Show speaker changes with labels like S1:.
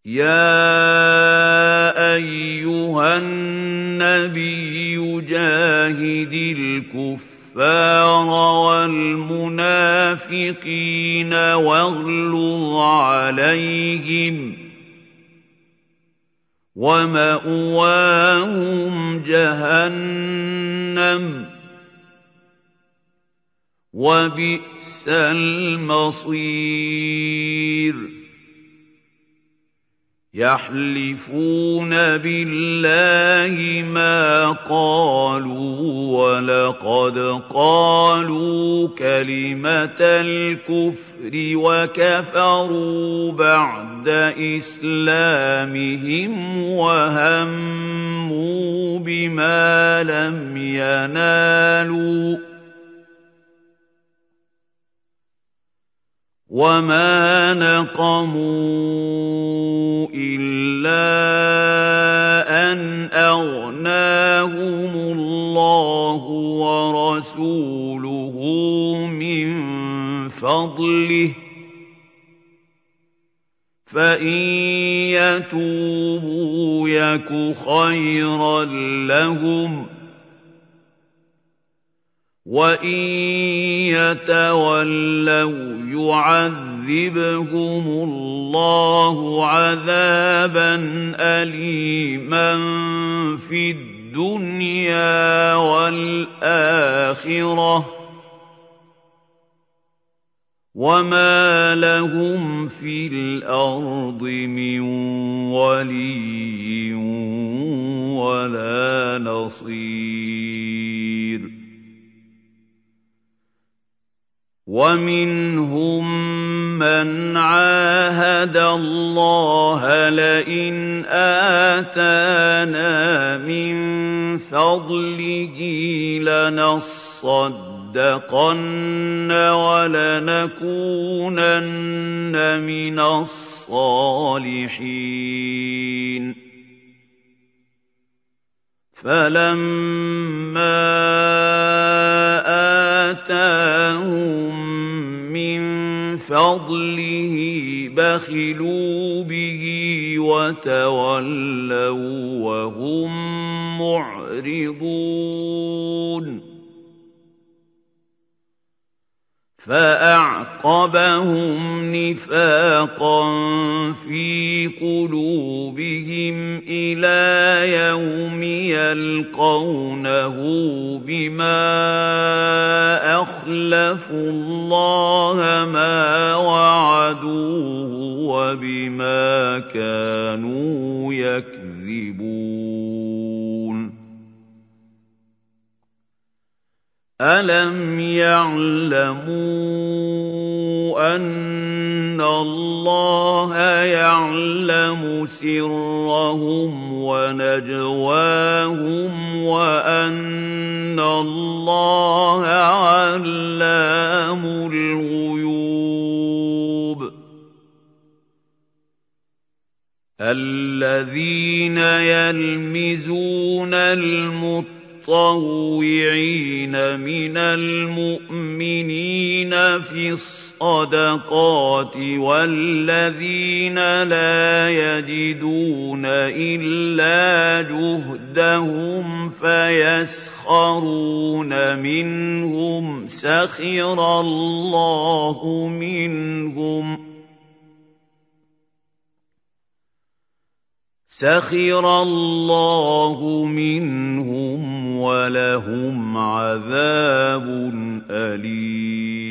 S1: يَا أَيُّهَا النَّبِيُّ جَاهِدِ الْكُفَّارَ وَالْمُنَافِقِينَ وَاغْلُظْ عَلَيْهِمْ ۚ وَمَأْوَاهُمْ جَهَنَّمُ ۖ وَبِئْسَ الْمَصِيرُ يَحْلِفُونَ بِاللَّهِ مَا قَالُوا وَلَقَدْ قَالُوا كَلِمَةَ الْكُفْرِ وَكَفَرُوا بَعْدَ إِسْلَامِهِمْ وَهَمُّوا بِمَا لَمْ يَنَالُوا وَمَا نَقَمُوا إِلَّا أَنْ أَغْنَاهُمُ اللَّهُ وَرَسُولُهُ مِنْ فَضْلِهِ ۖ فَإِنْ يَتُوبُوا يَكُ خَيْرًا لَّهُمْ ۖ وَإِن يَتَوَلَّوْا يُعَذِّبْهُمُ اللَّهُ عَذَابًا أَلِيمًا فِي الدُّنْيَا وَالْآخِرَةِ ۚ وَمَا لَهُمْ فِي الْأَرْضِ مِن وَلِيٍّ وَلَا نَصِيرٍ وَمِنْهُم مَّنْ عَاهَدَ اللَّهَ لَئِنْ آتَانَا مِن فَضْلِهِ لَنَصَّدَّقَنَّ وَلَنَكُونَنَّ مِنَ الصَّالِحِينَ فَلَمَّا آتَاهُم مِّن فَضْلِهِ بَخِلُوا بِهِ وَتَوَلَّوا وَهُم مُّعْرِضُونَ فَأَعْقَبَهُمْ نِفَاقًا فِي قُلُوبِهِمْ إِلَىٰ يَوْمِ يَلْقَوْنَهُ بِمَا أَخْلَفُوا اللَّهَ مَا وَعَدُوهُ وَبِمَا كَانُوا يَكْذِبُونَ أَلَمْ يَعْلَمُوا أَنَّ اللَّهَ يَعْلَمُ سِرَّهُمْ وَنَجْوَاهُمْ وَأَنَّ اللَّهَ عَلَّامُ الْغُيُوبِ الَّذِينَ يَلْمِزُونَ الْمُطَّوِّعِينَ مِنَ الْمُؤْمِنِينَ فِي الصَّدَقَاتِ وَالَّذِينَ لَا يَجِدُونَ إِلَّا جُهْدَهُمْ فَيَسْخَرُونَ مِنْهُمْ سَخِرَ اللَّهُ منهم وَلَهُمْ عَذَابٌ أَلِيمٌ